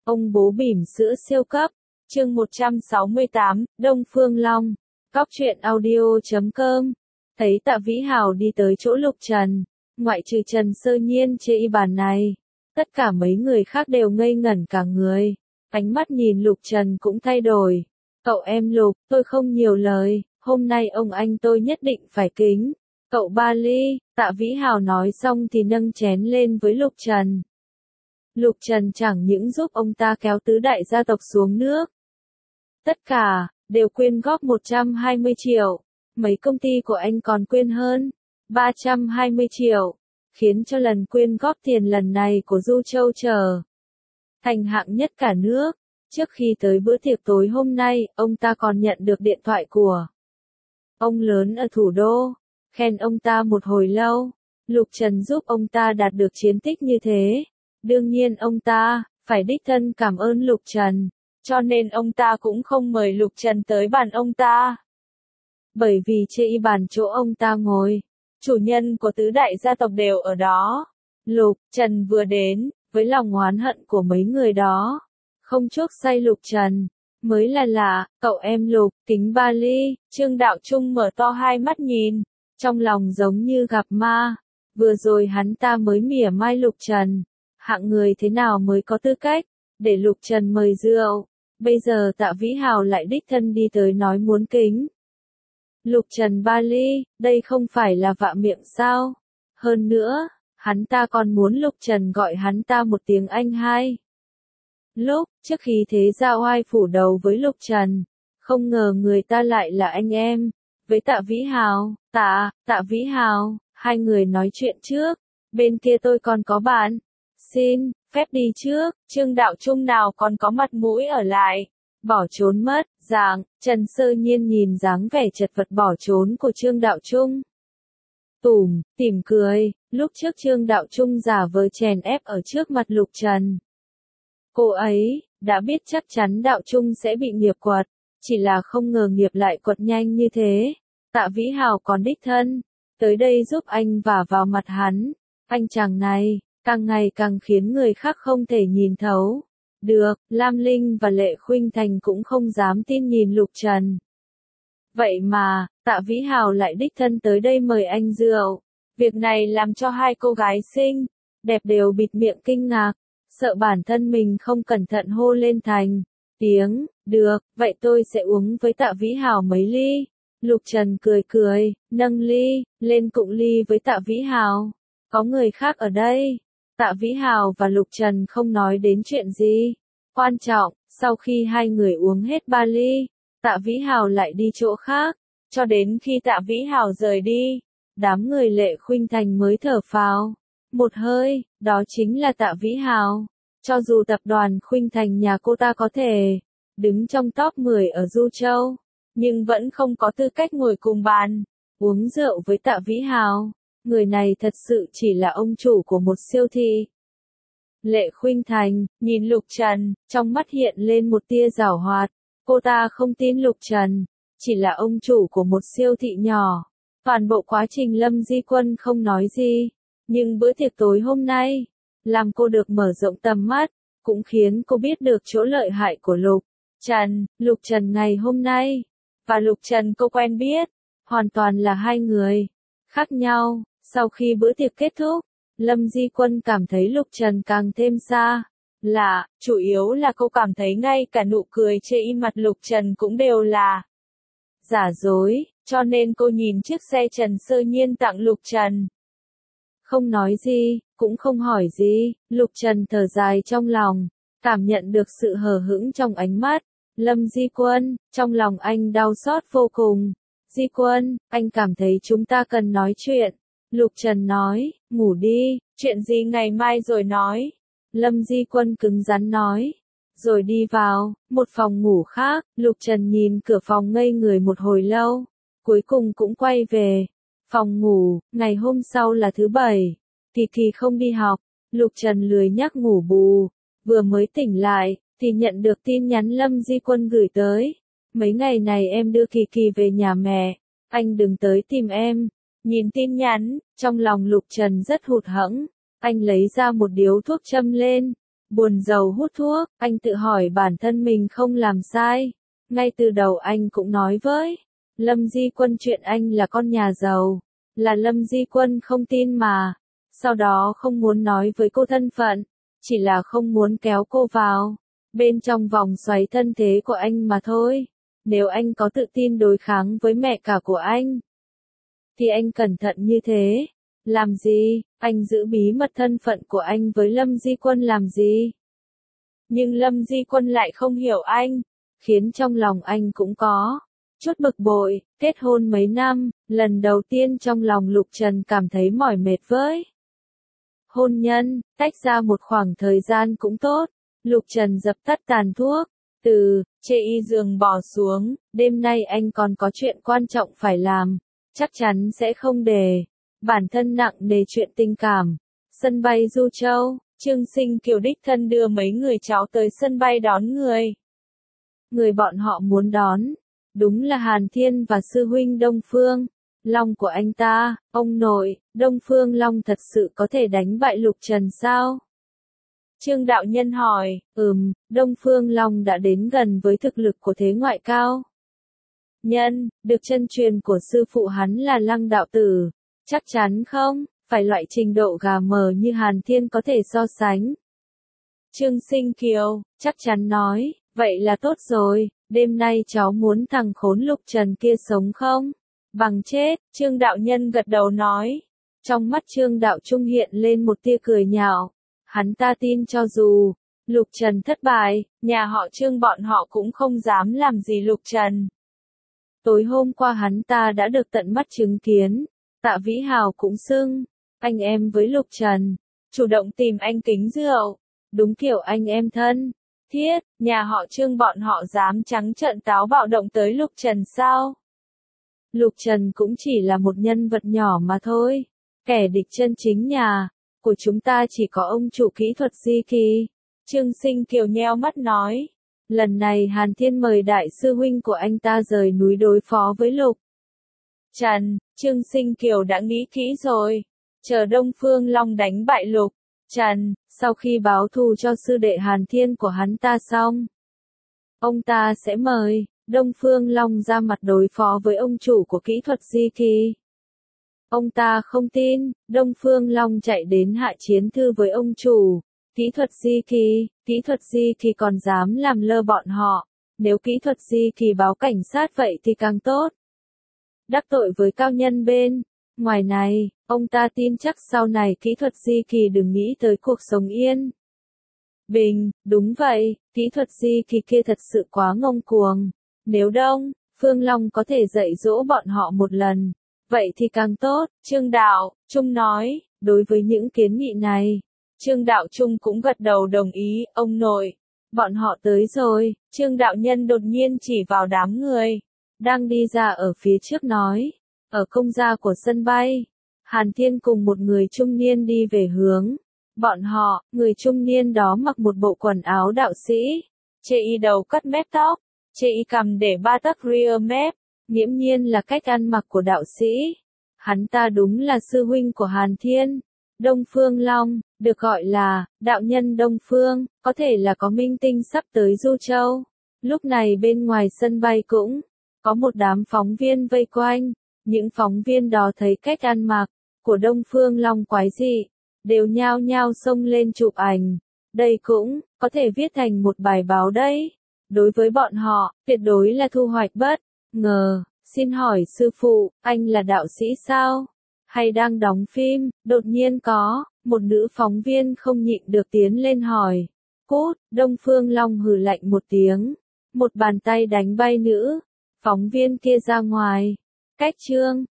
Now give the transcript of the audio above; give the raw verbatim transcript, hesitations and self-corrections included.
Ông bố bỉm sữa siêu cấp, chương một trăm sáu mươi tám, Đông Phương Long, Cóc truyện audio chấm com. Thấy Tạ Vĩ Hào đi tới chỗ Lục Trần, ngoại trừ Trần Sơ Nhiên chê y bàn này, tất cả mấy người khác đều ngây ngẩn cả người, ánh mắt nhìn Lục Trần cũng thay đổi. Cậu em Lục, tôi không nhiều lời, hôm nay ông anh tôi nhất định phải kính. Cậu ba ly, Tạ Vĩ Hào nói xong thì nâng chén lên với Lục Trần. Lục Trần chẳng những giúp ông ta kéo tứ đại gia tộc xuống nước. Tất cả, đều quyên góp một trăm hai mươi triệu. Mấy công ty của anh còn quyên hơn ba trăm hai mươi triệu. Khiến cho lần quyên góp tiền lần này của Du Châu trở thành hạng nhất cả nước. Trước khi tới bữa tiệc tối hôm nay, ông ta còn nhận được điện thoại của ông lớn ở thủ đô, khen ông ta một hồi lâu. Lục Trần giúp ông ta đạt được chiến tích như thế. Đương nhiên ông ta phải đích thân cảm ơn Lục Trần, cho nên ông ta cũng không mời Lục Trần tới bàn ông ta. Bởi vì chê y bàn chỗ ông ta ngồi, chủ nhân của tứ đại gia tộc đều ở đó. Lục Trần vừa đến, với lòng oán hận của mấy người đó, không chuốc say Lục Trần, mới là lạ. Cậu em Lục, kính ba ly. Trương Đạo Trung mở to hai mắt nhìn, trong lòng giống như gặp ma. Vừa rồi hắn ta mới mỉa mai Lục Trần, hạng người thế nào mới có tư cách để Lục Trần mời rượu. Bây giờ Tạ Vĩ Hào lại đích thân đi tới nói muốn kính Lục Trần ba ly, đây không phải là vạ miệng sao? Hơn nữa, hắn ta còn muốn Lục Trần gọi hắn ta một tiếng anh hai. Lúc trước khi thế ra oai phủ đầu với Lục Trần, không ngờ người ta lại là anh em với Tạ Vĩ Hào. Tạ, Tạ Vĩ Hào, hai người nói chuyện trước, bên kia tôi còn có bạn. Xin phép đi trước. Trương Đạo Trung nào còn có mặt mũi ở lại, bỏ trốn mất. Dạng, Trần Sơ Nhiên nhìn dáng vẻ chật vật bỏ trốn của Trương Đạo Trung, tủm tỉm cười. Lúc trước Trương Đạo Trung giả vờ chèn ép ở trước mặt Lục Trần. Cô ấy đã biết chắc chắn Đạo Trung sẽ bị nghiệp quật, chỉ là không ngờ nghiệp lại quật nhanh như thế. Tạ Vĩ Hào còn đích thân tới đây giúp anh vả vào mặt hắn. Anh chàng này càng ngày càng khiến người khác không thể nhìn thấu được. Lam Linh và Lệ Khuynh Thành cũng không dám tin nhìn Lục Trần. Vậy mà, Tạ Vĩ Hào lại đích thân tới đây mời anh rượu. Việc này làm cho hai cô gái xinh đẹp đều bịt miệng kinh ngạc, sợ bản thân mình không cẩn thận hô lên thành tiếng. Được, vậy tôi sẽ uống với Tạ Vĩ Hào mấy ly. Lục Trần cười cười, nâng ly lên cụng ly với Tạ Vĩ Hào. Có người khác ở đây. Tạ Vĩ Hào và Lục Trần không nói đến chuyện gì quan trọng. Sau khi hai người uống hết ba ly, Tạ Vĩ Hào lại đi chỗ khác. Cho đến khi Tạ Vĩ Hào rời đi, đám người Lệ Khuynh Thành mới thở phào một hơi. Đó chính là Tạ Vĩ Hào. Cho dù tập đoàn Khuynh Thành nhà cô ta có thể đứng trong top mười ở Du Châu, nhưng vẫn không có tư cách ngồi cùng bàn uống rượu với Tạ Vĩ Hào. Người này thật sự chỉ là ông chủ của một siêu thị. Lệ Khuynh Thành nhìn Lục Trần, trong mắt hiện lên một tia giảo hoạt. Cô ta không tin Lục Trần chỉ là ông chủ của một siêu thị nhỏ. Toàn bộ quá trình Lâm Di Quân không nói gì, nhưng bữa tiệc tối hôm nay làm cô được mở rộng tầm mắt, cũng khiến cô biết được chỗ lợi hại của Lục Trần. Lục Trần ngày hôm nay và Lục Trần cô quen biết hoàn toàn là hai người khác nhau. Sau khi bữa tiệc kết thúc, Lâm Di Quân cảm thấy Lục Trần càng thêm xa lạ, chủ yếu là cô cảm thấy ngay cả nụ cười trên mặt Lục Trần cũng đều là giả dối, cho nên cô nhìn chiếc xe Trần Sơ Nhiên tặng Lục Trần. Không nói gì, cũng không hỏi gì. Lục Trần thở dài trong lòng, cảm nhận được sự hờ hững trong ánh mắt Lâm Di Quân, trong lòng anh đau xót vô cùng. Di Quân, anh cảm thấy chúng ta cần nói chuyện. Lục Trần nói, ngủ đi, chuyện gì ngày mai rồi nói. Lâm Di Quân cứng rắn nói, rồi đi vào một phòng ngủ khác. Lục Trần nhìn cửa phòng ngây người một hồi lâu, cuối cùng cũng quay về phòng ngủ. Ngày hôm sau là thứ bảy, Kỳ Kỳ không đi học. Lục Trần lười nhắc ngủ bù, vừa mới tỉnh lại thì nhận được tin nhắn Lâm Di Quân gửi tới. Mấy ngày này em đưa Kỳ Kỳ về nhà mẹ, anh đừng tới tìm em. Nhìn tin nhắn, trong lòng Lục Trần rất hụt hẫng. Anh lấy ra một điếu thuốc châm lên, buồn rầu hút thuốc, anh tự hỏi bản thân mình không làm sai. Ngay từ đầu anh cũng nói với Lâm Di Quân chuyện anh là con nhà giàu, là Lâm Di Quân không tin mà. Sau đó không muốn nói với cô thân phận, chỉ là không muốn kéo cô vào bên trong vòng xoáy thân thế của anh mà thôi. Nếu anh có tự tin đối kháng với mẹ cả của anh, thì anh cẩn thận như thế. Làm gì? Anh giữ bí mật thân phận của anh với Lâm Di Quân làm gì? Nhưng Lâm Di Quân lại không hiểu anh, khiến trong lòng anh cũng có chút bực bội. Kết hôn mấy năm, lần đầu tiên trong lòng Lục Trần cảm thấy mỏi mệt với hôn nhân, tách ra một khoảng thời gian cũng tốt. Lục Trần dập tắt tàn thuốc, từ chê y giường bỏ xuống, đêm nay anh còn có chuyện quan trọng phải làm, chắc chắn sẽ không để bản thân nặng nề chuyện tình cảm. Sân bay Du Châu, Trương Sinh Kiều đích thân đưa mấy người cháu tới sân bay đón người. Người bọn họ muốn đón, đúng là Hàn Thiên và sư huynh Đông Phương Long của anh ta. Ông nội, Đông Phương Long thật sự có thể đánh bại Lục Trần sao? Trương đạo nhân hỏi. Ừm, Đông Phương Long đã đến gần với thực lực của thế ngoại cao nhân, được chân truyền của sư phụ hắn là Lăng đạo tử. Chắc chắn không, phải loại trình độ gà mờ như Hàn Thiên có thể so sánh. Trương Sinh Kiều, chắc chắn nói, vậy là tốt rồi, đêm nay cháu muốn thằng khốn Lục Trần kia sống không? Bằng chết, Trương đạo nhân gật đầu nói. Trong mắt Trương đạo trung hiện lên một tia cười nhạo. Hắn ta tin cho dù Lục Trần thất bại, nhà họ Trương bọn họ cũng không dám làm gì Lục Trần. Tối hôm qua hắn ta đã được tận mắt chứng kiến, Tạ Vĩ Hào cũng xưng anh em với Lục Trần, chủ động tìm anh kính rượu, đúng kiểu anh em thân thiết. Nhà họ Trương bọn họ dám trắng trợn táo bạo động tới Lục Trần sao? Lục Trần cũng chỉ là một nhân vật nhỏ mà thôi, kẻ địch chân chính nhà của chúng ta chỉ có ông chủ kỹ thuật Di Kỳ. Trương Sinh Kiều nheo mắt nói, lần này Hàn Thiên mời đại sư huynh của anh ta rời núi đối phó với Lục Trần. Trương Sinh Kiều đã nghĩ kỹ rồi, chờ Đông Phương Long đánh bại Lục Trần, sau khi báo thù cho sư đệ Hàn Thiên của hắn ta xong, ông ta sẽ mời Đông Phương Long ra mặt đối phó với ông chủ của kỹ thuật Di Kỳ. Ông ta không tin, Đông Phương Long chạy đến hạ chiến thư với ông chủ kỹ thuật Di Kỳ, kỹ thuật Di Kỳ còn dám làm lơ bọn họ. Nếu kỹ thuật Di Kỳ báo cảnh sát vậy thì càng tốt. Đắc tội với cao nhân bên ngoài này, ông ta tin chắc sau này kỹ thuật Di Kỳ đừng nghĩ tới cuộc sống yên bình. Đúng vậy, kỹ thuật Di Kỳ kia thật sự quá ngông cuồng. Nếu Đông Phương Long có thể dạy dỗ bọn họ một lần, vậy thì càng tốt. Trương Đạo Trung nói. Đối với những kiến nghị này, Trương Đạo Trung cũng gật đầu đồng ý. Ông nội, bọn họ tới rồi. Trương Đạo Nhân đột nhiên chỉ vào đám người đang đi ra ở phía trước nói. Ở công gia của sân bay, Hàn Thiên cùng một người trung niên đi về hướng bọn họ. Người trung niên đó mặc một bộ quần áo đạo sĩ, chê y đầu cắt mép tóc, chê y cằm để ba tấc rear mép, nghiễm nhiên là cách ăn mặc của đạo sĩ. Hắn ta đúng là sư huynh của Hàn Thiên, Đông Phương Long, được gọi là đạo nhân Đông Phương, có thể là có minh tinh sắp tới Du Châu. Lúc này bên ngoài sân bay cũng có một đám phóng viên vây quanh. Những phóng viên đó thấy cách ăn mặc của Đông Phương Long quái dị, đều nhao nhao xông lên chụp ảnh. Đây cũng có thể viết thành một bài báo đấy. Đối với bọn họ, tuyệt đối là thu hoạch bất ngờ. Xin hỏi sư phụ, anh là đạo sĩ sao? Hay đang đóng phim? Đột nhiên có một nữ phóng viên không nhịn được tiến lên hỏi. Cút! Đông Phương Long hừ lạnh một tiếng, một bàn tay đánh bay nữ phóng viên kia ra ngoài. Cách Trương